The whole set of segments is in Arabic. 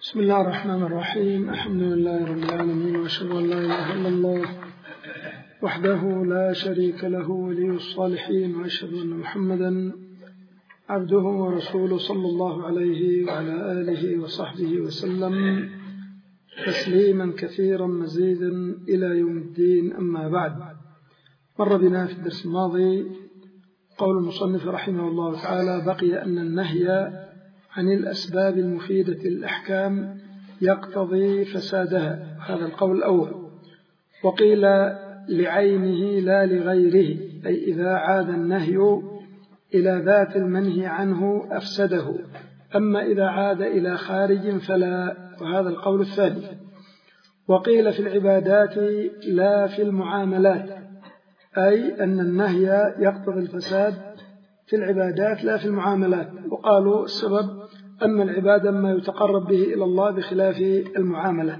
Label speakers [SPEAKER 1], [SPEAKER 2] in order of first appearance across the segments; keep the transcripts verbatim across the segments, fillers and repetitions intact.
[SPEAKER 1] بسم الله الرحمن الرحيم. الحمد لله رب العالمين، وأشهد أن لا إله إلا الله وحده لا شريك له ولي الصالحين، وأشهد أن محمدا عبده ورسوله صلى الله عليه وعلى آله وصحبه وسلم تسليما كثيرا مزيدا إلى يوم الدين. أما بعد، مر بنا في الدرس الماضي قول المصنف رحمه الله تعالى: بقي أن النهي عن الأسباب المفيدة للأحكام يقتضي فسادها. هذا القول الأول. وقيل لعينه لا لغيره، أي إذا عاد النهي إلى ذات المنهي عنه أفسده، أما إذا عاد إلى خارج فلا. وهذا القول الثاني. وقيل في العبادات لا في المعاملات، أي أن النهي يقتضي الفساد في العبادات لا في المعاملات. وقالوا السبب أن العبادة ما يتقرب به إلى الله بخلاف المعاملة.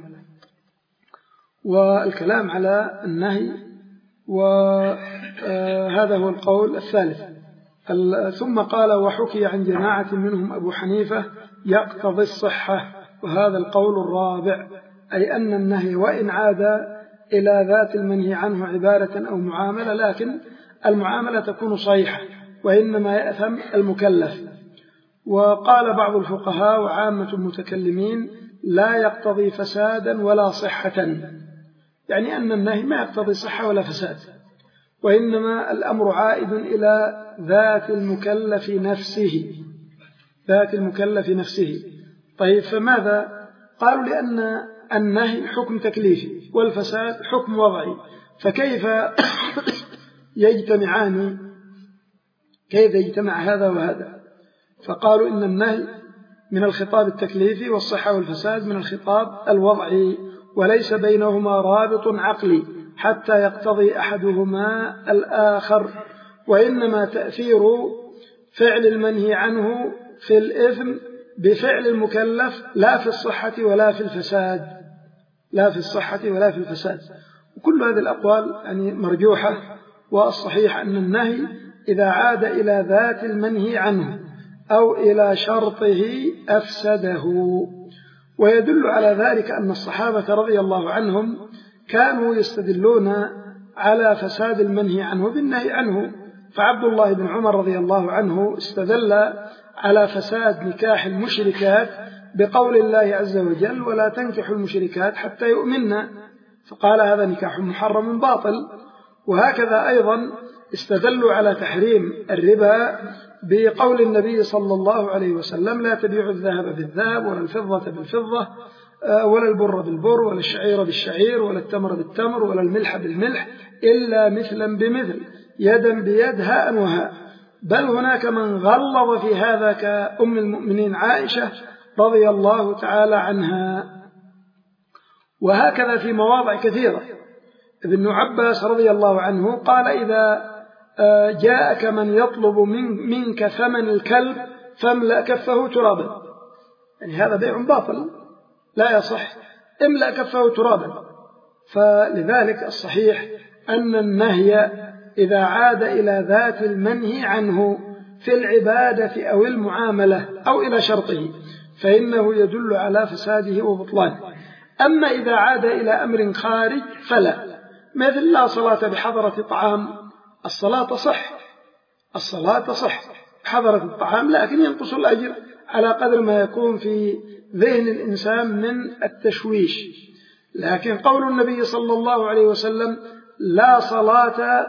[SPEAKER 1] والكلام على النهي، وهذا هو القول الثالث. ثم قال: وحكي عن جماعة منهم أبو حنيفة يقتضي الصحة. وهذا القول الرابع، أي أن النهي وإن عاد إلى ذات المنهي عنه عبارة أو معاملة، لكن المعاملة تكون صحيحة وإنما يأثم المكلف. وقال بعض الفقهاء وعامة المتكلمين: لا يقتضي فسادا ولا صحة، يعني أن النهي ما يقتضي صحة ولا فساد، وإنما الأمر عائد إلى ذات المكلف نفسه ذات المكلف نفسه. طيب، فماذا؟ قالوا: لأن النهي حكم تكليفي والفساد حكم وضعي، فكيف يجتمعان؟ كيف يجتمع هذا وهذا؟ فقالوا إن النهي من الخطاب التكليفي، والصحة والفساد من الخطاب الوضعي، وليس بينهما رابط عقلي حتى يقتضي أحدهما الآخر، وإنما تأثير فعل المنهي عنه في الإثم بفعل المكلف، لا في الصحة ولا في الفساد لا في الصحة ولا في الفساد. وكل هذه الأقوال يعني مرجوحة، والصحيح أن النهي إذا عاد إلى ذات المنهي عنه أو إلى شرطه أفسده. ويدل على ذلك أن الصحابة رضي الله عنهم كانوا يستدلون على فساد المنهي عنه بالنهي عنه. فعبد الله بن عمر رضي الله عنه استدل على فساد نكاح المشركات بقول الله عز وجل: ولا تنكحوا المشركات حتى يؤمنن، فقال هذا نكاح محرم باطل. وهكذا أيضا استدلوا على تحريم الربا بقول النبي صلى الله عليه وسلم: لا تبيعوا الذهب بالذهب، ولا الفضة بالفضة، ولا البر بالبر، ولا الشعير بالشعير، ولا التمر بالتمر، ولا الملح بالملح، إلا مثلا بمثل، يدا بيد، هاء وهاء. بل هناك من غلظ في هذا كأم المؤمنين عائشة رضي الله تعالى عنها. وهكذا في مواضع كثيرة. ابن عباس رضي الله عنه قال: إذا جاءك من يطلب منك ثمن الكلب فاملأ كفه ترابا. يعني هذا بيع باطل لا يصح، املأ كفه ترابا. فلذلك الصحيح أن النهي إذا عاد إلى ذات المنهي عنه في العبادة أو المعاملة أو إلى شرطه فإنه يدل على فساده وبطلانه. أما إذا عاد إلى أمر خارج فلا، مثل لا صلاة بحضرة طعام. الصلاة صح الصلاة صح بحضرة الطعام، لكن ينقص الأجر على قدر ما يكون في ذهن الإنسان من التشويش. لكن قول النبي صلى الله عليه وسلم: لا صلاة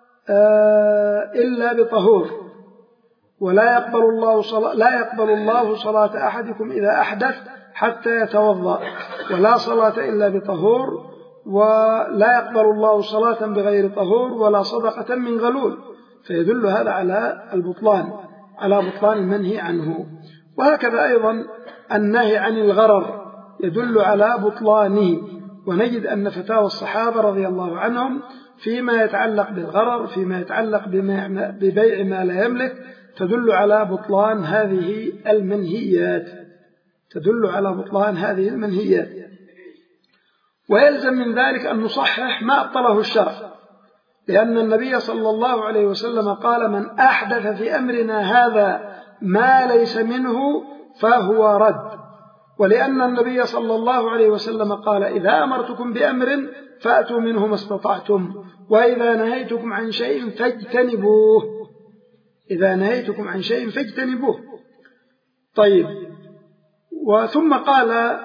[SPEAKER 1] إلا بطهور، ولا يقبل الله صلاة لا يقبل الله صلاة أحدكم إذا أحدث حتى يتوضأ، ولا صلاة إلا بطهور، ولا يقبل الله صلاة بغير طهور، ولا صدقة من غلول. فيدل هذا على البطلان على بطلان المنهي عنه. وهكذا أيضا النهي عن الغرر يدل على بطلانه. ونجد أن فتاوى الصحابة رضي الله عنهم فيما يتعلق بالغرر، فيما يتعلق ببيع ما لا يملك، تدل على بطلان هذه المنهيات تدل على بطلان هذه المنهيات. ويلزم من ذلك أن نصحح ما أبطله الشرع، لأن النبي صلى الله عليه وسلم قال: من أحدث في أمرنا هذا ما ليس منه فهو رد. ولأن النبي صلى الله عليه وسلم قال إذا أمرتكم بأمر فأتوا منه ما استطعتم وإذا نهيتكم عن شيء فاجتنبوه إذا نهيتكم عن شيء فاجتنبوه. طيب، وثم قال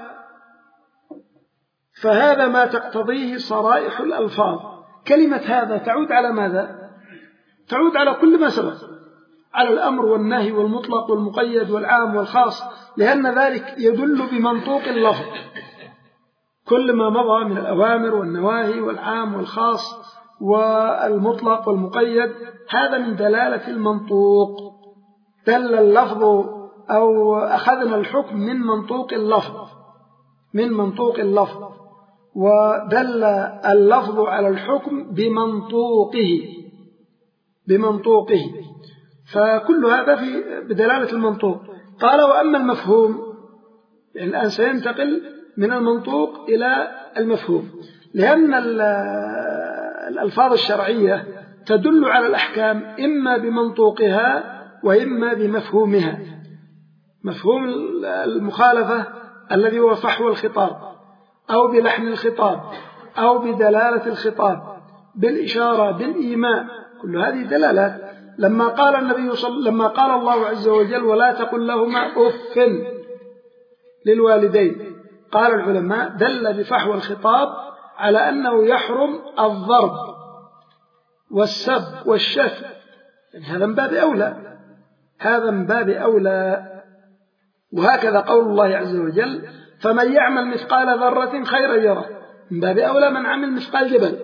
[SPEAKER 1] فهذا ما تقتضيه صرائح الألفاظ. كلمة هذا تعود على ماذا؟ تعود على كل ما سبق، على الأمر والنهي والمطلق والمقيد والعام والخاص، لأن ذلك يدل بمنطوق اللفظ. كل ما مضى من الأوامر والنواهي والعام والخاص والمطلق والمقيد هذا من دلالة المنطوق. دل اللفظ أو أخذنا الحكم من منطوق اللفظ من منطوق اللفظ ودل اللفظ على الحكم بمنطوقه بمنطوقه فكل هذا في بدلالة المنطوق. قال وأما المفهوم، يعني الآن سينتقل من المنطوق إلى المفهوم، لأن الألفاظ الشرعية تدل على الأحكام إما بمنطوقها وإما بمفهومها. مفهوم المخالفة الذي هو فحوى الخطاب أو بلحن الخطاب أو بدلالة الخطاب بالإشارة بالإيماء، كل هذه دلالات. لما قال النبي صلى لما قال الله عز وجل ولا تقل لهما أف للوالدين، قال العلماء دل بفحوى الخطاب على أنه يحرم الضرب والسب والشتم، يعني هذا من باب أولى هذا من باب أولى وهكذا قول الله عز وجل فمن يعمل مثقال ذرة خيرا يره، من باب أولى من عمل مثقال جبل.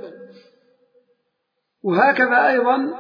[SPEAKER 1] وهكذا أيضا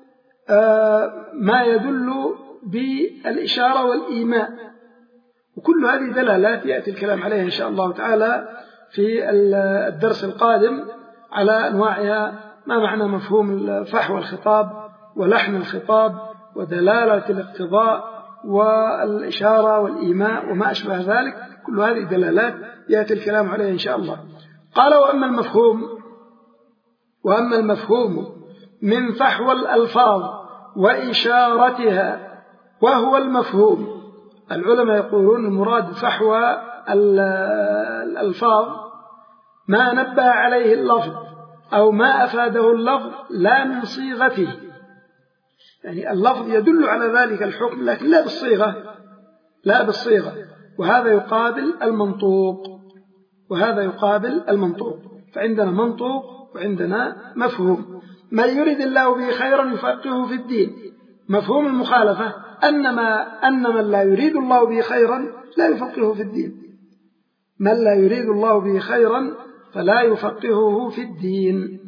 [SPEAKER 1] ما يدل بالإشارة والإيماء، وكل هذه دلالات يأتي الكلام عليها إن شاء الله تعالى في الدرس القادم على أنواعها، ما معنى مفهوم فحوى الخطاب ولحن الخطاب ودلالة الاقتضاء والإشارة والإيماء وما أشبه ذلك، كل هذه دلالات يأتي الكلام عليها إن شاء الله. قال وأما المفهوم وأما المفهوم من فحوى الألفاظ وإشارتها وهو المفهوم. العلماء يقولون المراد فحوى الألفاظ ما نبه عليه اللفظ أو ما أفاده اللفظ لا من صيغته، يعني اللفظ يدل على ذلك الحكم لكن لا بالصيغة لا بالصيغة وهذا يقابل المنطوق وهذا يقابل المنطوق فعندنا منطوق وعندنا مفهوم. من يريد الله به خيرا يفقهه في الدين. مفهوم المخالفة أنما أن من لا يريد الله به خيرا لا يفقهه في الدين، من لا يريد الله به خيرا فلا يفقهه في الدين.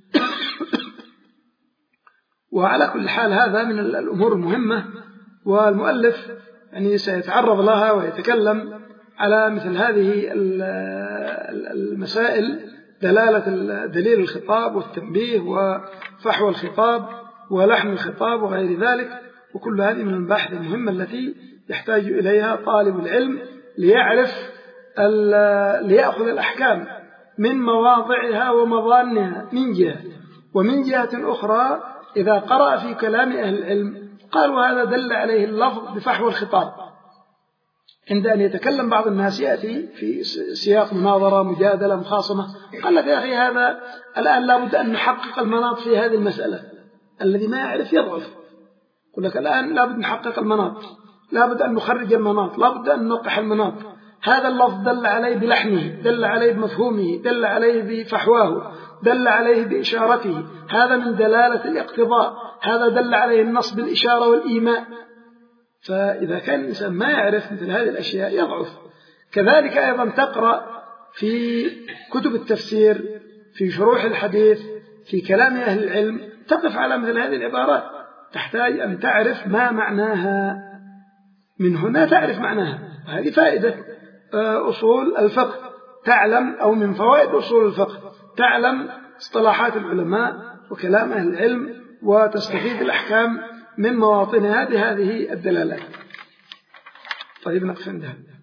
[SPEAKER 1] وعلى كل حال هذا من الأمور المهمة، والمؤلف يعني سيتعرض لها ويتكلم على مثل هذه المسائل، دلالة دليل الخطاب والتنبيه وفحوى الخطاب ولحن الخطاب وغير ذلك، وكل هذه من المباحث المهمة التي يحتاج إليها طالب العلم ليعرف ليأخذ الأحكام من مواضعها ومظانها من جهة، ومن جهة أخرى إذا قرأ في كلام أهل العلم قالوا هذا دل عليه اللفظ بفحوى الخطاب. عند أن يتكلم بعض الناس يأتي في سياق مناظرة مجادلة مخاصمة، قال لك يا أخي هذا الآن لابد أن نحقق المناط في هذه المسألة، الذي ما يعرف يضعف. يقول لك الآن لابد نحقق المناط، لابد أن نخرج المناط، لابد أن نوقح المناط. هذا اللفظ دل عليه بلحنه، دل عليه بمفهومه، دل عليه بفحواه، دل عليه بإشارته، هذا من دلالة الاقتضاء، هذا دل عليه النص بالإشارة والإيماء. فإذا كان الإنسان ما يعرف مثل هذه الأشياء يضعف. كذلك أيضا تقرأ في كتب التفسير، في شروح الحديث، في كلام أهل العلم، تقف على مثل هذه العبارات، تحتاج أن تعرف ما معناها، من هنا تعرف معناها. هذه فائدة أصول الفقه، تعلم أو من فوائد أصول الفقه تعلم اصطلاحات العلماء وكلام أهل العلم وتستفيد الأحكام من مواطنها بهذه الدلالات. طيب نقف عندها.